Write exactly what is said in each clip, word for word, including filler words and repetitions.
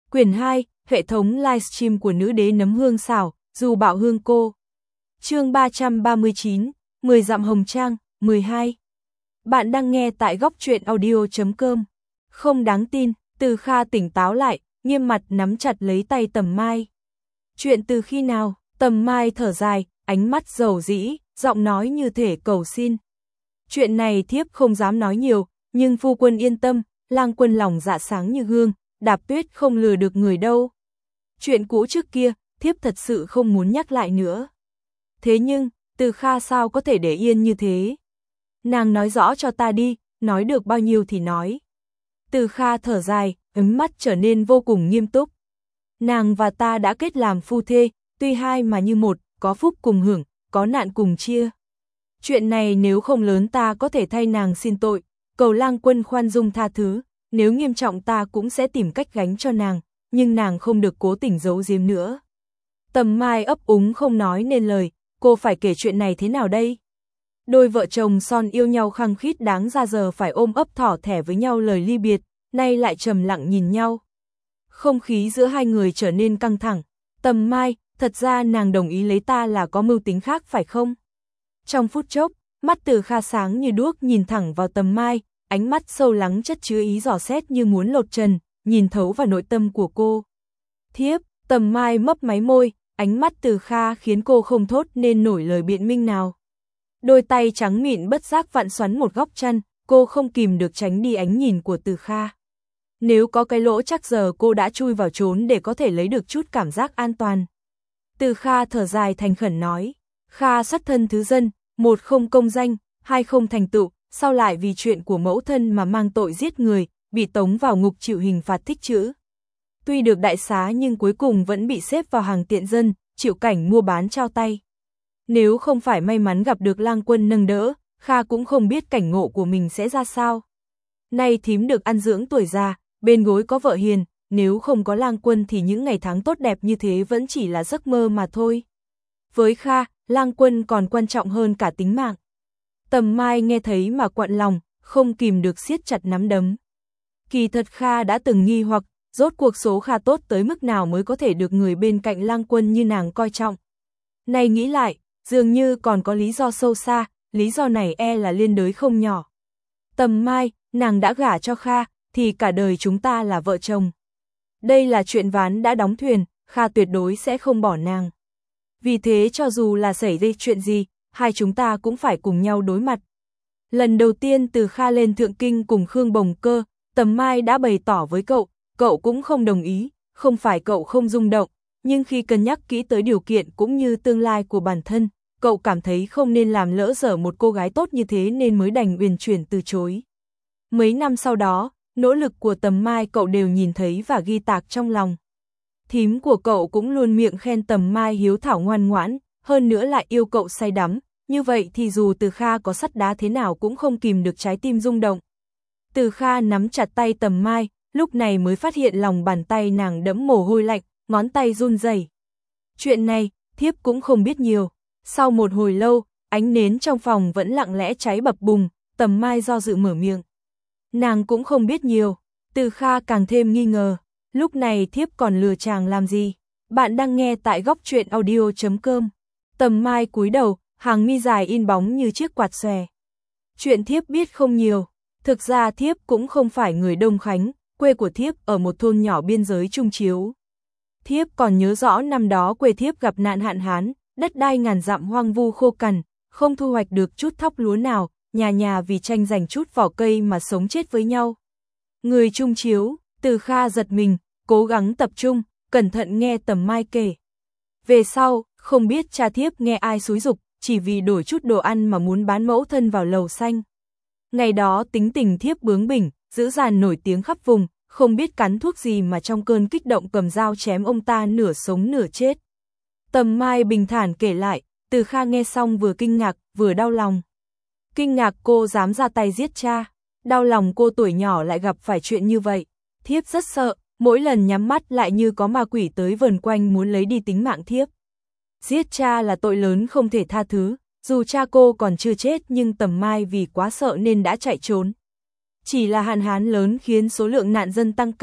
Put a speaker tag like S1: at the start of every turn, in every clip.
S1: Quyển hai, hệ thống livestream của nữ đế nấm hương xảo, dù bạo hương cô. Chương ba trăm ba mươi chín, mười dặm hồng trang, mười hai. Bạn đang nghe tại góc truyện audio chấm com. Không đáng tin, Từ Kha tỉnh táo lại, nghiêm mặt nắm chặt lấy tay Tầm Mai. Chuyện từ khi nào? Tầm Mai thở dài, ánh mắt dầu dĩ, giọng nói như thể cầu xin. Chuyện này thiếp không dám nói nhiều, nhưng phu quân yên tâm, lang quân lòng dạ sáng như gương, Đạp Tuyết không lừa được người đâu. Chuyện cũ trước kia, thiếp thật sự không muốn nhắc lại nữa. Thế nhưng, Từ Kha sao có thể để yên như thế? Nàng nói rõ cho ta đi, nói được bao nhiêu thì nói. Từ Kha thở dài, ánh mắt trở nên vô cùng nghiêm túc. Nàng và ta đã kết làm phu thê, tuy hai mà như một, có phúc cùng hưởng, có nạn cùng chia. Chuyện này nếu không lớn ta có thể thay nàng xin tội, cầu lang quân khoan dung tha thứ, nếu nghiêm trọng ta cũng sẽ tìm cách gánh cho nàng, nhưng nàng không được cố tình giấu giếm nữa. Tầm Mai ấp úng không nói nên lời, cô phải kể chuyện này thế nào đây? Đôi vợ chồng son yêu nhau khăng khít đáng ra giờ phải ôm ấp thỏ thẻ với nhau lời ly biệt, nay lại trầm lặng nhìn nhau. Không khí giữa hai người trở nên căng thẳng. Tầm Mai, thật ra nàng đồng ý lấy ta là có mưu tính khác phải không? Trong phút chốc, mắt Từ Kha sáng như đuốc nhìn thẳng vào Tầm Mai, ánh mắt sâu lắng chất chứa ý dò xét như muốn lột trần, nhìn thấu vào nội tâm của cô. Thiếp, Tầm Mai mấp máy môi, ánh mắt Từ Kha khiến cô không thốt nên nổi lời biện minh nào. Đôi tay trắng mịn bất giác vặn xoắn một góc chăn, cô không kìm được tránh đi ánh nhìn của Từ Kha. Nếu có cái lỗ chắc giờ cô đã chui vào trốn để có thể lấy được chút cảm giác an toàn. Từ Kha thở dài thành khẩn nói, Kha xuất thân thứ dân, một không công danh, hai không thành tựu, sau lại vì chuyện của mẫu thân mà mang tội giết người, bị tống vào ngục chịu hình phạt thích chữ. Tuy được đại xá nhưng cuối cùng vẫn bị xếp vào hàng tiện dân, chịu cảnh mua bán trao tay. Nếu không phải may mắn gặp được lang quân nâng đỡ, Kha cũng không biết cảnh ngộ của mình sẽ ra sao. Nay thím được ăn dưỡng tuổi già, bên gối có vợ hiền, nếu không có lang quân thì những ngày tháng tốt đẹp như thế vẫn chỉ là giấc mơ mà thôi. Với Kha, lang quân còn quan trọng hơn cả tính mạng. Tầm Mai nghe thấy mà quặn lòng, không kìm được siết chặt nắm đấm. Kỳ thật Kha đã từng nghi hoặc, rốt cuộc số Kha tốt tới mức nào mới có thể được người bên cạnh lang quân như nàng coi trọng. Nay nghĩ lại, dường như còn có lý do sâu xa, lý do này e là liên đới không nhỏ. Tầm Mai, nàng đã gả cho Kha, thì cả đời chúng ta là vợ chồng. Đây là chuyện ván đã đóng thuyền, Kha tuyệt đối sẽ không bỏ nàng. Vì thế cho dù là xảy ra chuyện gì, hai chúng ta cũng phải cùng nhau đối mặt. Lần đầu tiên từ Kha lên Thượng Kinh cùng Khương Bồng Cơ, Tầm Mai đã bày tỏ với cậu, cậu cũng không đồng ý, không phải cậu không rung động, nhưng khi cân nhắc kỹ tới điều kiện cũng như tương lai của bản thân, cậu cảm thấy không nên làm lỡ dở một cô gái tốt như thế nên mới đành uyển chuyển từ chối. Mấy năm sau đó, nỗ lực của Tầm Mai cậu đều nhìn thấy và ghi tạc trong lòng. Thím của cậu cũng luôn miệng khen Tầm Mai hiếu thảo ngoan ngoãn, hơn nữa lại yêu cậu say đắm, như vậy thì dù Từ Kha có sắt đá thế nào cũng không kìm được trái tim rung động. Từ Kha nắm chặt tay Tầm Mai, lúc này mới phát hiện lòng bàn tay nàng đẫm mồ hôi lạnh, ngón tay run rẩy. Chuyện này, thiếp cũng không biết nhiều. Sau một hồi lâu, ánh nến trong phòng vẫn lặng lẽ cháy bập bùng, Tầm Mai do dự mở miệng. Nàng cũng không biết nhiều. Từ Kha càng thêm nghi ngờ, lúc này thiếp còn lừa chàng làm gì? Bạn đang nghe tại góc truyện audio chấm com. Tầm Mai cúi đầu, hàng mi dài in bóng như chiếc quạt xòe. Chuyện thiếp biết không nhiều, thực ra thiếp cũng không phải người Đông Khánh, quê của thiếp ở một thôn nhỏ biên giới Trung Chiếu. Thiếp còn nhớ rõ năm đó quê thiếp gặp nạn hạn hán, đất đai ngàn dặm hoang vu khô cằn, không thu hoạch được chút thóc lúa nào, nhà nhà vì tranh giành chút vỏ cây mà sống chết với nhau. Người Trung Chiếu, Từ Kha giật mình, cố gắng tập trung, cẩn thận nghe Tầm Mai kể. Về sau, không biết cha thiếp nghe ai xúi giục, chỉ vì đổi chút đồ ăn mà muốn bán mẫu thân vào lầu xanh. Ngày đó tính tình thiếp bướng bỉnh, dữ dằn nổi tiếng khắp vùng, không biết cắn thuốc gì mà trong cơn kích động cầm dao chém ông ta nửa sống nửa chết. Tầm Mai bình thản kể lại, Từ Kha nghe xong vừa kinh ngạc, vừa đau lòng. Kinh ngạc cô dám ra tay giết cha, đau lòng cô tuổi nhỏ lại gặp phải chuyện như vậy. Thiếp rất sợ, mỗi lần nhắm mắt lại như có ma quỷ tới vờn quanh muốn lấy đi tính mạng thiếp. Giết cha là tội lớn không thể tha thứ, dù cha cô còn chưa chết nhưng Tầm Mai vì quá sợ nên đã chạy trốn. Chỉ là hạn hán lớn khiến số lượng nạn dân tăng cao,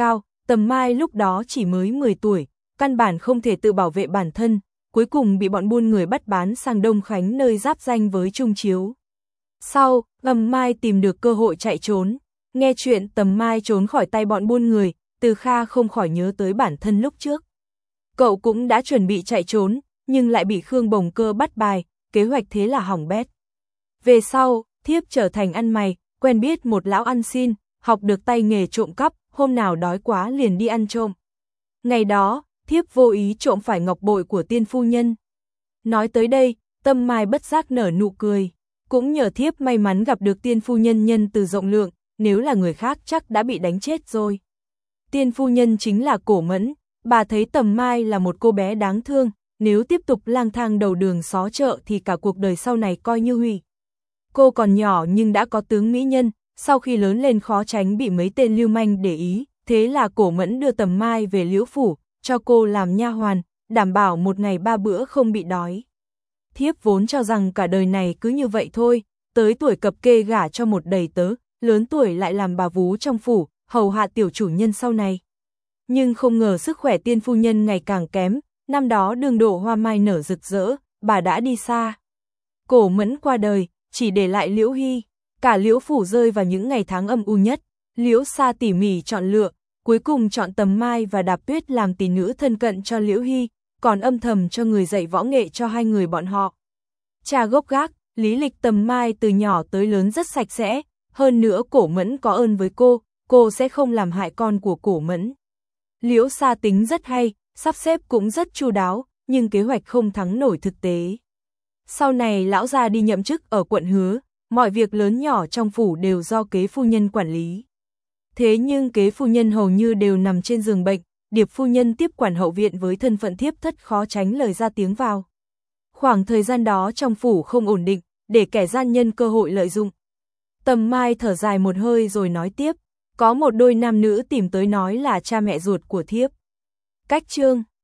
S1: Tầm Mai lúc đó chỉ mới mười tuổi, căn bản không thể tự bảo vệ bản thân, cuối cùng bị bọn buôn người bắt bán sang Đông Khánh nơi giáp danh với Trung Chiếu. Sau, Tầm Mai tìm được cơ hội chạy trốn, nghe chuyện Tầm Mai trốn khỏi tay bọn buôn người, Từ Kha không khỏi nhớ tới bản thân lúc trước. Cậu cũng đã chuẩn bị chạy trốn, nhưng lại bị Khương Bồng Cơ bắt bài, kế hoạch thế là hỏng bét. Về sau, thiếp trở thành ăn mày, quen biết một lão ăn xin, học được tay nghề trộm cắp, hôm nào đói quá liền đi ăn trộm. Ngày đó, thiếp vô ý trộm phải ngọc bội của tiên phu nhân. Nói tới đây, Tâm Mai bất giác nở nụ cười, cũng nhờ thiếp may mắn gặp được tiên phu nhân nhân từ rộng lượng, nếu là người khác chắc đã bị đánh chết rồi. Tiên phu nhân chính là Cổ Mẫn, bà thấy Tầm Mai là một cô bé đáng thương, nếu tiếp tục lang thang đầu đường xó chợ thì cả cuộc đời sau này coi như hủy. Cô còn nhỏ nhưng đã có tướng mỹ nhân, sau khi lớn lên khó tránh bị mấy tên lưu manh để ý, thế là Cổ Mẫn đưa Tầm Mai về Liễu phủ, cho cô làm nha hoàn, đảm bảo một ngày ba bữa không bị đói. Thiếp vốn cho rằng cả đời này cứ như vậy thôi, tới tuổi cập kê gả cho một đầy tớ, lớn tuổi lại làm bà vú trong phủ, hầu hạ tiểu chủ nhân sau này. Nhưng không ngờ sức khỏe tiên phu nhân ngày càng kém, năm đó đường đổ hoa mai nở rực rỡ, bà đã đi xa. Cổ Mẫn qua đời, chỉ để lại Liễu Hy, cả Liễu phủ rơi vào những ngày tháng âm u nhất. Liễu Sa tỉ mỉ chọn lựa, cuối cùng chọn Tầm Mai và Đạp Tuyết làm tỷ nữ thân cận cho Liễu Hy, còn âm thầm cho người dạy võ nghệ cho hai người bọn họ. Cha gốc gác, lý lịch Tầm Mai từ nhỏ tới lớn rất sạch sẽ, hơn nữa Cổ Mẫn có ơn với cô, cô sẽ không làm hại con của Cổ Mẫn. Liễu Sa tính rất hay, sắp xếp cũng rất chu đáo, nhưng kế hoạch không thắng nổi thực tế. Sau này lão gia đi nhậm chức ở quận Hứa, mọi việc lớn nhỏ trong phủ đều do kế phu nhân quản lý. Thế nhưng kế phu nhân hầu như đều nằm trên giường bệnh, Điệp phu nhân tiếp quản hậu viện với thân phận thiếp thất khó tránh lời ra tiếng vào. Khoảng thời gian đó trong phủ không ổn định, để kẻ gian nhân cơ hội lợi dụng. Tầm Mai thở dài một hơi rồi nói tiếp, có một đôi nam nữ tìm tới nói là cha mẹ ruột của thiếp. Cách chương